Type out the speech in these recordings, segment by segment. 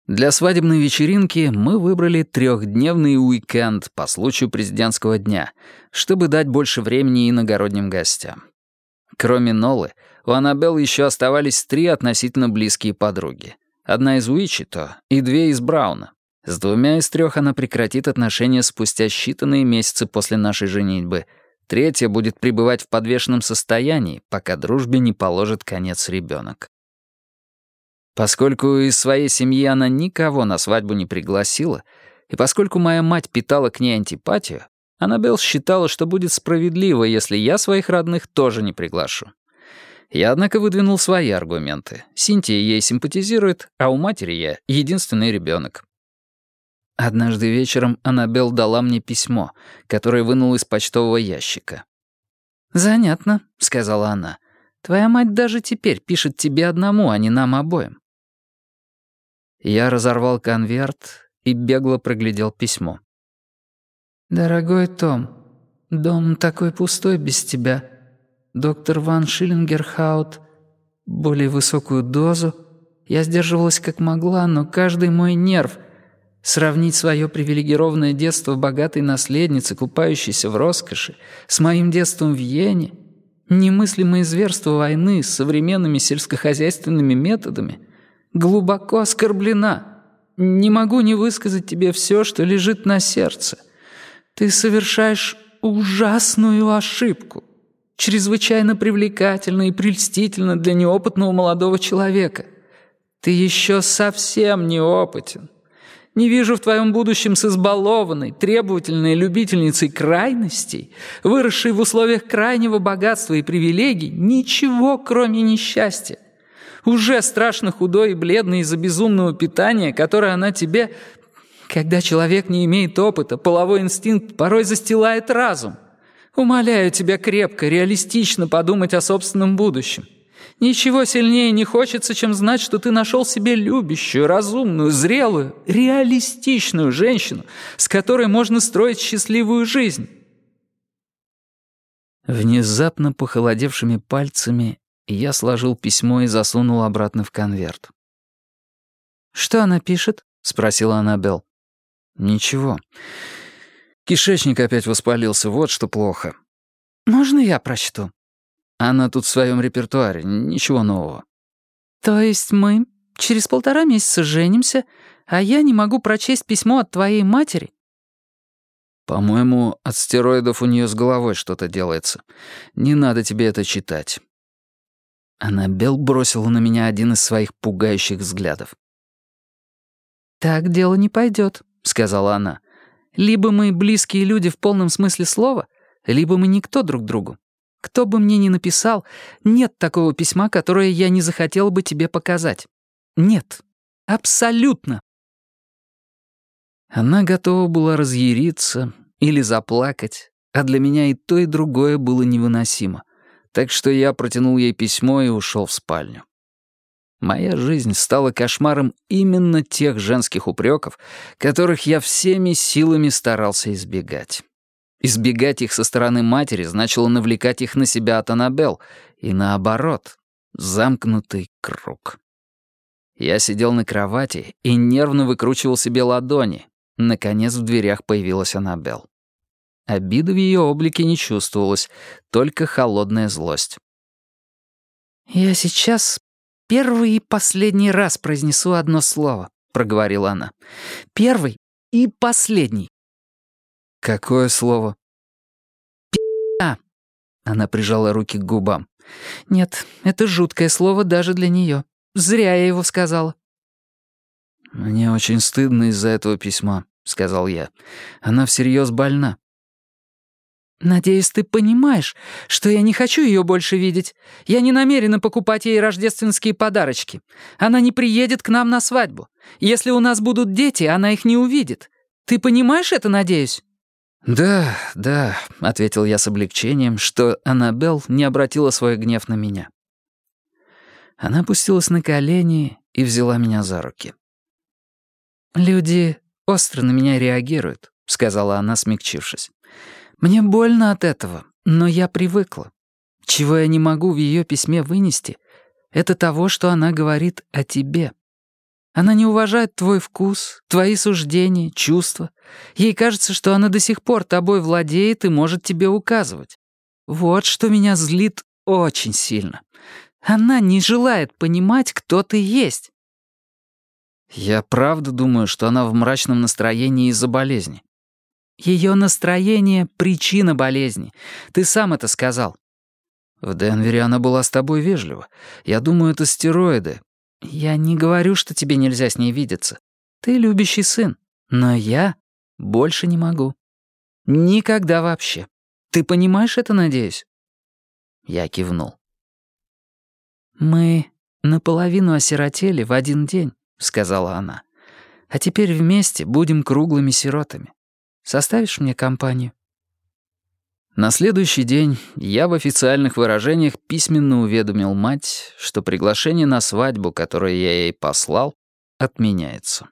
Для свадебной вечеринки мы выбрали трехдневный уикенд по случаю президентского дня, чтобы дать больше времени иногородним гостям. Кроме Нолы, у Аннабелл еще оставались 3 относительно близкие подруги. Одна из Уичито и 2 из Брауна. С 2 из 3 она прекратит отношения спустя считанные месяцы после нашей женитьбы. 3 будет пребывать в подвешенном состоянии, пока дружбе не положит конец ребенок. Поскольку из своей семьи она никого на свадьбу не пригласила, и поскольку моя мать питала к ней антипатию, Аннабелл считала, что будет справедливо, если я своих родных тоже не приглашу. Я, однако, выдвинул свои аргументы. Синтия ей симпатизирует, а у матери я единственный ребенок. Однажды вечером Аннабелл дала мне письмо, которое вынула из почтового ящика. «Занятно», — сказала она. «Твоя мать даже теперь пишет тебе одному, а не нам обоим». Я разорвал конверт и бегло проглядел письмо. «Дорогой Том, дом такой пустой без тебя. Доктор Ван Шиллингерхаут, более высокую дозу. Я сдерживалась как могла, но каждый мой нерв. Сравнить свое привилегированное детство богатой наследницы, купающейся в роскоши, с моим детством в Йене, немыслимые зверства войны с современными сельскохозяйственными методами, глубоко оскорблена. Не могу не высказать тебе все, что лежит на сердце. Ты совершаешь ужасную ошибку, чрезвычайно привлекательна и прельстительна для неопытного молодого человека. Ты еще совсем неопытен. Не вижу в твоем будущем с избалованной, требовательной любительницей крайностей, выросшей в условиях крайнего богатства и привилегий, ничего, кроме несчастья. Уже страшно худой и бледной из-за безумного питания, которое она тебе... Когда человек не имеет опыта, половой инстинкт порой застилает разум. Умоляю тебя крепко, реалистично подумать о собственном будущем. Ничего сильнее не хочется, чем знать, что ты нашел себе любящую, разумную, зрелую, реалистичную женщину, с которой можно строить счастливую жизнь». Внезапно похолодевшими пальцами я сложил письмо и засунул обратно в конверт. «Что она пишет?» — спросила Аннабелл. «Ничего. Кишечник опять воспалился, вот что плохо». «Можно я прочту?» «Она тут в своем репертуаре, ничего нового». «То есть мы через 1,5 месяца женимся, а я не могу прочесть письмо от твоей матери?» «По-моему, от стероидов у нее с головой что-то делается. Не надо тебе это читать». Аннабелл бросила на меня один из своих пугающих взглядов. «Так дело не пойдет», — сказала она. «Либо мы близкие люди в полном смысле слова, либо мы никто друг другу. Кто бы мне ни написал, нет такого письма, которое я не захотела бы тебе показать. Нет. Абсолютно». Она готова была разъяриться или заплакать, а для меня и то, и другое было невыносимо. Так что я протянул ей письмо и ушел в спальню. Моя жизнь стала кошмаром именно тех женских упреков, которых я всеми силами старался избегать. Избегать их со стороны матери значило навлекать их на себя от Аннабелл, и наоборот, замкнутый круг. Я сидел на кровати и нервно выкручивал себе ладони. Наконец в дверях появилась Аннабелл. Обиды в ее облике не чувствовалось, только холодная злость. «Я сейчас первый и последний раз произнесу одно слово», — проговорила она. «Первый и последний». «Какое слово?» «Пи***а». Она прижала руки к губам. «Нет, это жуткое слово даже для нее. Зря я его сказала». «Мне очень стыдно из-за этого письма», — сказал я. «Она всерьез больна». «Надеюсь, ты понимаешь, что я не хочу ее больше видеть. Я не намерена покупать ей рождественские подарочки. Она не приедет к нам на свадьбу. Если у нас будут дети, она их не увидит. Ты понимаешь это, надеюсь?» «Да, да», — ответил я с облегчением, что Аннабелл не обратила свой гнев на меня. Она опустилась на колени и взяла меня за руки. «Люди остро на меня реагируют», — сказала она, смягчившись. «Мне больно от этого, но я привыкла. Чего я не могу в ее письме вынести, это того, что она говорит о тебе. Она не уважает твой вкус, твои суждения, чувства. Ей кажется, что она до сих пор тобой владеет и может тебе указывать. Вот что меня злит очень сильно. Она не желает понимать, кто ты есть». «Я правда думаю, что она в мрачном настроении из-за болезни». «Ее настроение — причина болезни. Ты сам это сказал». «В Денвере она была с тобой вежлива. Я думаю, это стероиды». «Я не говорю, что тебе нельзя с ней видеться. Ты любящий сын. Но я больше не могу. Никогда вообще. Ты понимаешь это, надеюсь?» Я кивнул. «Мы наполовину осиротели в один день», — сказала она. «А теперь вместе будем круглыми сиротами. Составишь мне компанию?» На следующий день я в официальных выражениях письменно уведомил мать, что приглашение на свадьбу, которое я ей послал, отменяется.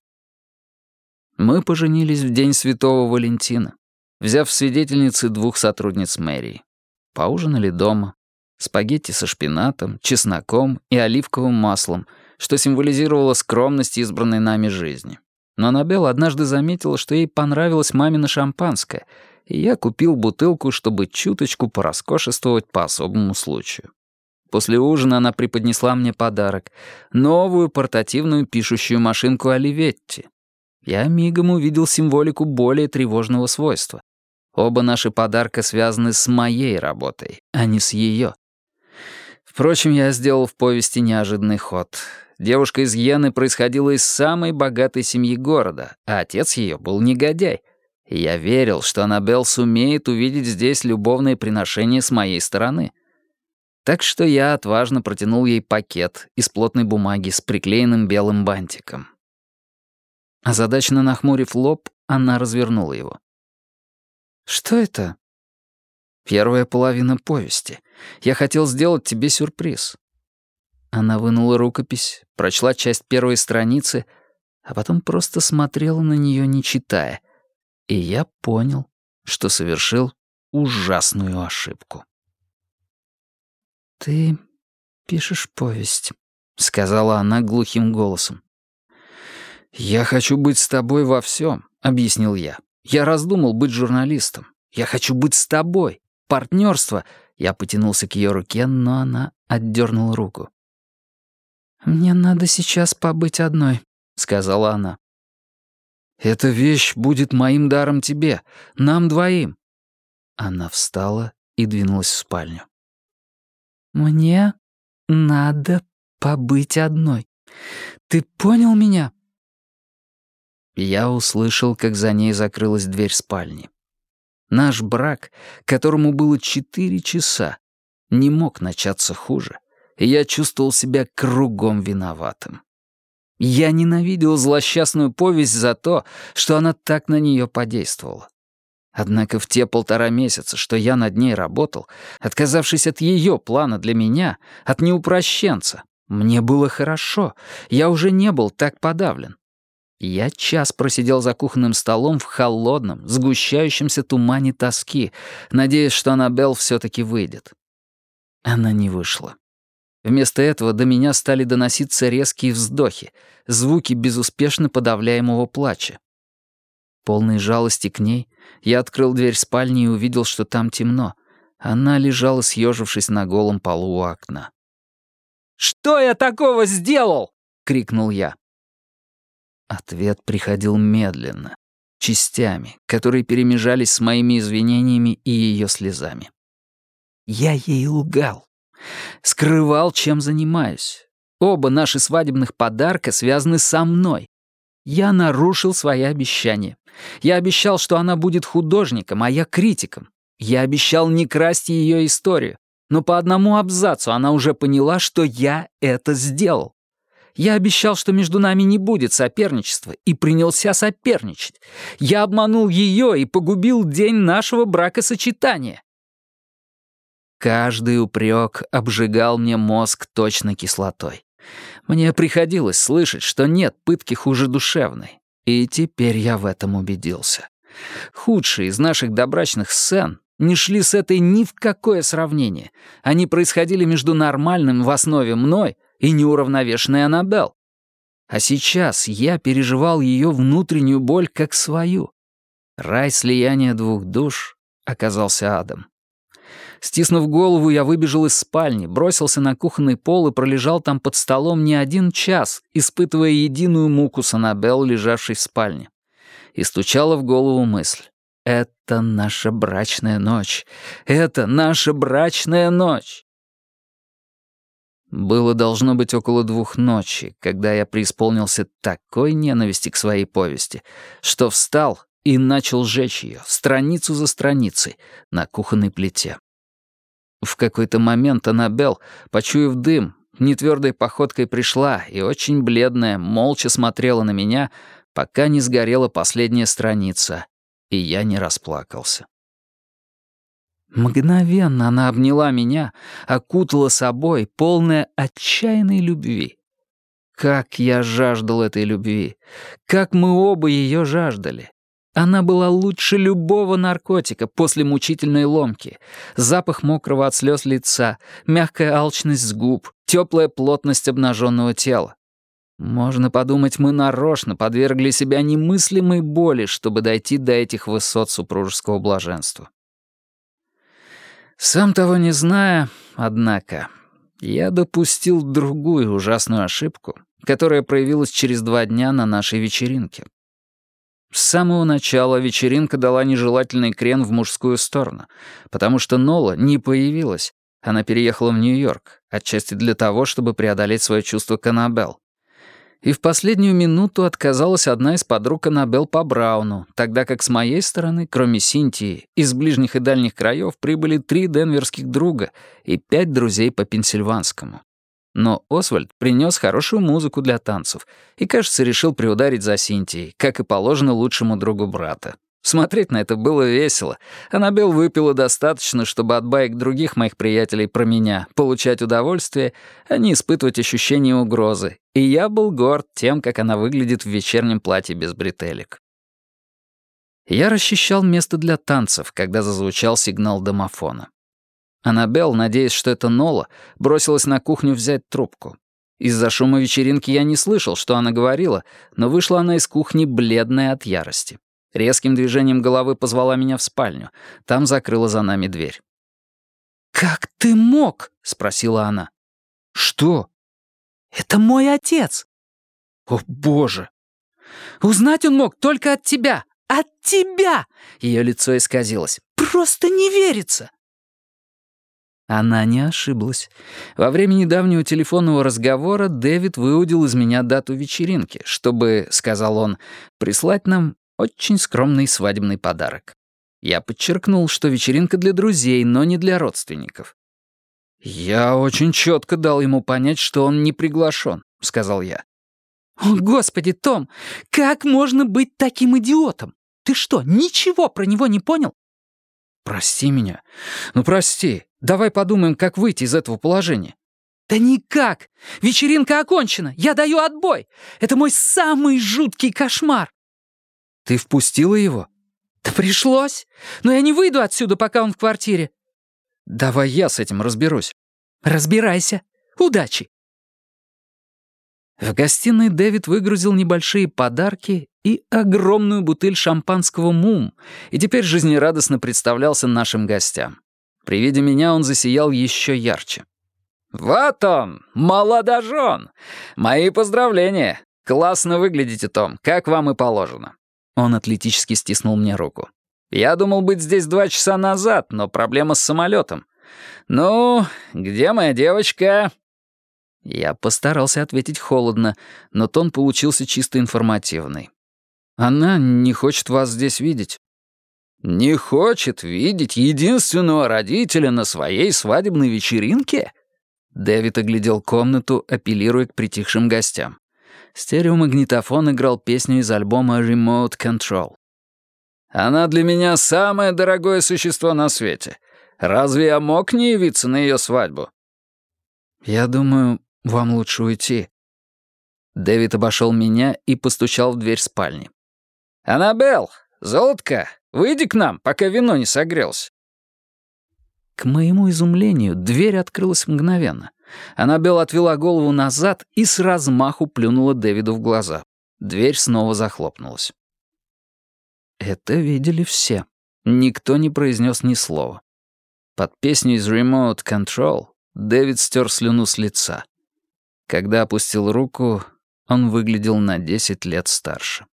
Мы поженились в день Святого Валентина, взяв в свидетельницы 2 сотрудниц мэрии. Поужинали дома. Спагетти со шпинатом, чесноком и оливковым маслом, что символизировало скромность избранной нами жизни. Но Аннабелл однажды заметила, что ей понравилось мамино шампанское, и я купил бутылку, чтобы чуточку пороскошествовать по особому случаю. После ужина она преподнесла мне подарок — новую портативную пишущую машинку Оливетти. Я мигом увидел символику более тревожного свойства. Оба наши подарка связаны с моей работой, а не с ее. Впрочем, я сделал в повести неожиданный ход. Девушка из Йены происходила из самой богатой семьи города, а отец ее был негодяй. И я верил, что Аннабелл сумеет увидеть здесь любовные приношения с моей стороны. Так что я отважно протянул ей пакет из плотной бумаги с приклеенным белым бантиком. Озадаченно нахмурив лоб, она развернула его. «Что это?» «Первая половина повести. Я хотел сделать тебе сюрприз». Она вынула рукопись, прочла часть первой страницы, а потом просто смотрела на нее, не читая. И я понял, что совершил ужасную ошибку. «Ты пишешь повесть», — сказала она глухим голосом. «Я хочу быть с тобой во всем», — объяснил я. «Я раздумал быть журналистом. Я хочу быть с тобой. Партнерство». Я потянулся к ее руке, но она отдернула руку. «Мне надо сейчас побыть одной», — сказала она. «Эта вещь будет моим даром тебе, нам двоим». Она встала и двинулась в спальню. «Мне надо побыть одной. Ты понял меня?» Я услышал, как за ней закрылась дверь спальни. Наш брак, которому было 4 часа, не мог начаться хуже, и я чувствовал себя кругом виноватым. Я ненавидел злосчастную повесть за то, что она так на нее подействовала. Однако в те 1,5 месяца, что я над ней работал, отказавшись от ее плана для меня, от неупрощенца, мне было хорошо, я уже не был так подавлен. Я час просидел за кухонным столом в холодном, сгущающемся тумане тоски, надеясь, что Аннабелл все-таки выйдет. Она не вышла. Вместо этого до меня стали доноситься резкие вздохи, звуки безуспешно подавляемого плача. Полной жалости к ней, я открыл дверь спальни и увидел, что там темно. Она лежала, съежившись на голом полу у окна. «Что я такого сделал?» — крикнул я. Ответ приходил медленно, частями, которые перемежались с моими извинениями и ее слезами. Я ей лгал. Скрывал, чем занимаюсь. Оба наши свадебных подарка связаны со мной. Я нарушил свои обещания. Я обещал, что она будет художником, а я критиком. Я обещал не красть ее историю. Но по одному абзацу она уже поняла, что я это сделал. Я обещал, что между нами не будет соперничества, и принялся соперничать. Я обманул ее и погубил день нашего бракосочетания. Каждый упрек обжигал мне мозг точно кислотой. Мне приходилось слышать, что нет пытки хуже душевной. И теперь я в этом убедился. Худшие из наших добрачных сцен не шли с этой ни в какое сравнение. Они происходили между нормальным в основе мной и неуравновешенной Аннабелл. А сейчас я переживал ее внутреннюю боль как свою. Рай слияния двух душ оказался адом. Стиснув голову, я выбежал из спальни, бросился на кухонный пол и пролежал там под столом не 1 час, испытывая единую муку с Аннабелл, лежавшей в спальне. И стучала в голову мысль: «Это наша брачная ночь! Это наша брачная ночь!» Было должно быть около 2 ночи, когда я преисполнился такой ненависти к своей повести, что встал и начал жечь ее, страницу за страницей, на кухонной плите. В какой-то момент Аннабелл, почуяв дым, нетвёрдой походкой пришла и очень бледная, молча смотрела на меня, пока не сгорела последняя страница, и я не расплакался. Мгновенно она обняла меня, окутала собой, полная отчаянной любви. Как я жаждал этой любви! Как мы оба ее жаждали! Она была лучше любого наркотика после мучительной ломки. Запах мокрого от слез лица, мягкая алчность с губ, теплая плотность обнаженного тела. Можно подумать, мы нарочно подвергли себя немыслимой боли, чтобы дойти до этих высот супружеского блаженства. Сам того не зная, однако, я допустил другую ужасную ошибку, которая проявилась через 2 дня на нашей вечеринке. С самого начала вечеринка дала нежелательный крен в мужскую сторону, потому что Нола не появилась. Она переехала в Нью-Йорк, отчасти для того, чтобы преодолеть свое чувство к Аннабелл. И в последнюю минуту отказалась одна из подруг Аннабелл по Брауну, тогда как с моей стороны, кроме Синтии, из ближних и дальних краев прибыли 3 денверских друга и 5 друзей по Пенсильванскому. Но Освальд принес хорошую музыку для танцев и, кажется, решил приударить за Синтией, как и положено лучшему другу брата. Смотреть на это было весело. Аннабелл выпила достаточно, чтобы от баек других моих приятелей про меня получать удовольствие, а не испытывать ощущение угрозы. И я был горд тем, как она выглядит в вечернем платье без бретелек. Я расчищал место для танцев, когда зазвучал сигнал домофона. Аннабелл, надеясь, что это Нола, бросилась на кухню взять трубку. Из-за шума вечеринки я не слышал, что она говорила, но вышла она из кухни бледная от ярости. Резким движением головы позвала меня в спальню. Там закрыла за нами дверь. «Как ты мог?» — спросила она. «Что?» «Это мой отец». «О, Боже!» «Узнать он мог только от тебя! От тебя!» Ее лицо исказилось. «Просто не верится!» Она не ошиблась. Во время недавнего телефонного разговора Дэвид выудил из меня дату вечеринки, чтобы, сказал он, прислать нам очень скромный свадебный подарок. Я подчеркнул, что вечеринка для друзей, но не для родственников. «Я очень четко дал ему понять, что он не приглашен», — сказал я. «О, Господи, Том, как можно быть таким идиотом? Ты что, ничего про него не понял?» «Прости меня. Ну, прости. Давай подумаем, как выйти из этого положения». «Да никак! Вечеринка окончена! Я даю отбой! Это мой самый жуткий кошмар!» «Ты впустила его?» «Да пришлось! Но я не выйду отсюда, пока он в квартире». «Давай я с этим разберусь». «Разбирайся. Удачи!» В гостиной Дэвид выгрузил небольшие подарки и огромную бутыль шампанского «Мум», и теперь жизнерадостно представлялся нашим гостям. При виде меня он засиял еще ярче. «Вот он, молодожен! Мои поздравления! Классно выглядите, Том, как вам и положено». Он атлетически стиснул мне руку. «Я думал быть здесь 2 часа назад, но проблема с самолетом. Ну, где моя девочка?» Я постарался ответить холодно, но тон получился чисто информативный. «Она не хочет вас здесь видеть». «Не хочет видеть единственного родителя на своей свадебной вечеринке?» Дэвид оглядел комнату, апеллируя к притихшим гостям. Стереомагнитофон играл песню из альбома «Remote Control». «Она для меня самое дорогое существо на свете. Разве я мог не явиться на ее свадьбу?» «Я думаю, вам лучше уйти». Дэвид обошел меня и постучал в дверь спальни. «Аннабелл, золотко, выйди к нам, пока вино не согрелось». К моему изумлению, дверь открылась мгновенно. Аннабелл отвела голову назад и с размаху плюнула Дэвиду в глаза. Дверь снова захлопнулась. Это видели все. Никто не произнес ни слова. Под песню из Remote Control Дэвид стер слюну с лица. Когда опустил руку, он выглядел на 10 лет старше.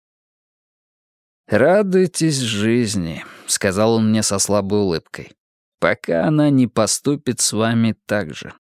«Радуйтесь жизни», — сказал он мне со слабой улыбкой, «пока она не поступит с вами так же».